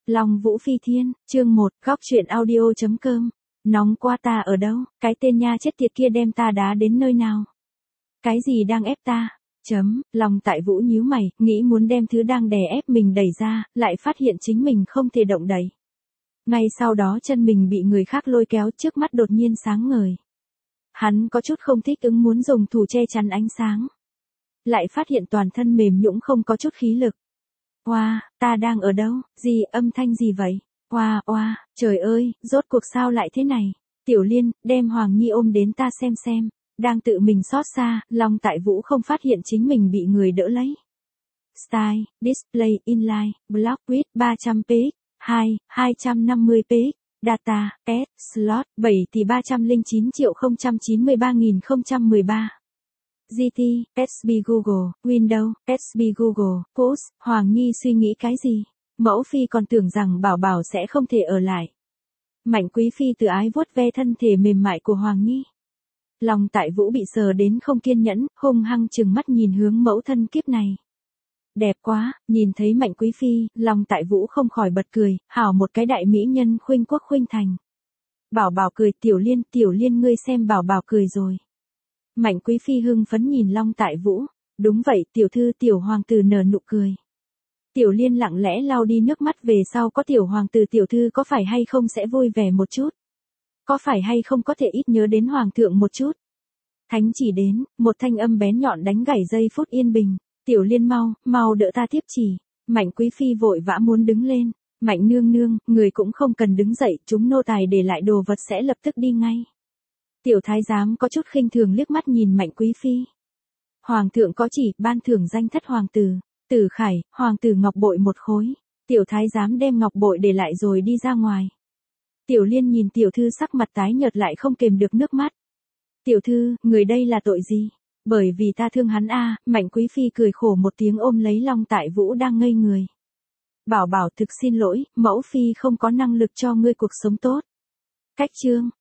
Long Vũ Phi Thiên, chương 1, góc truyện audio.com. Nóng qua ta ở đâu, cái tên nha chết tiệt kia đem ta đá đến nơi nào? Cái gì đang ép ta? Lòng Tại Vũ nhíu mày, nghĩ muốn đem thứ đang đè ép mình đẩy ra, lại phát hiện chính mình không thể động đậy. Ngay sau đó chân mình bị người khác lôi kéo, trước mắt đột nhiên sáng ngời. Hắn có chút không thích ứng muốn dùng thủ che chắn ánh sáng. Lại phát hiện toàn thân mềm nhũn không có chút khí lực. Oa, ta đang ở đâu, gì, âm thanh gì vậy? Oa, oa, trời ơi, rốt cuộc sao lại thế này? Tiểu Liên, đem Hoàng Nhi ôm đến ta xem. Đang tự mình xót xa, Long Tại Vũ không phát hiện chính mình bị người đỡ lấy. Style, Display, Inline, Block Width 300 px, 250 px, Data, S, Slot, 7 tỷ 309.093.013. GT, SB Google, Windows, SB Google, Post, Hoàng Nhi suy nghĩ cái gì? Mẫu Phi còn tưởng rằng Bảo Bảo sẽ không thể ở lại. Mạnh Quý Phi từ ái vuốt ve thân thể mềm mại của Hoàng Nhi. Long Tại Vũ bị sờ đến không kiên nhẫn, hung hăng trừng mắt nhìn hướng mẫu thân kiếp này. Đẹp quá, nhìn thấy Mạnh Quý Phi, Long Tại Vũ không khỏi bật cười, hảo một cái đại mỹ nhân khuynh quốc khuynh thành. Bảo Bảo cười, Tiểu Liên ngươi xem Bảo Bảo cười rồi. Mạnh Quý Phi hưng phấn nhìn Long Tại Vũ, đúng vậy tiểu thư, tiểu hoàng tử nở nụ cười. Tiểu Liên lặng lẽ lau đi nước mắt, về sau có tiểu hoàng tử tiểu thư có phải hay không sẽ vui vẻ một chút? Có phải hay không có thể ít nhớ đến hoàng thượng một chút? Thánh chỉ đến, một thanh âm bén nhọn đánh gãy giây phút yên bình. Tiểu Liên mau đỡ ta tiếp chỉ. Mạnh Quý Phi vội vã muốn đứng lên. Mạnh nương nương, người cũng không cần đứng dậy, chúng nô tài để lại đồ vật sẽ lập tức đi ngay. Tiểu thái giám có chút khinh thường liếc mắt nhìn Mạnh Quý Phi. Hoàng thượng có chỉ, ban thưởng danh thất hoàng tử, Tử Khải, hoàng tử ngọc bội một khối. Tiểu thái giám đem ngọc bội để lại rồi đi ra ngoài. Tiểu Liên nhìn tiểu thư sắc mặt tái nhợt lại không kềm được nước mắt. Tiểu thư, người đây là tội gì? Bởi vì ta thương hắn a. Mạnh Quý Phi cười khổ một tiếng ôm lấy Long Tại Vũ đang ngây người. Bảo Bảo thực xin lỗi, mẫu phi không có năng lực cho ngươi cuộc sống tốt. Cách chương.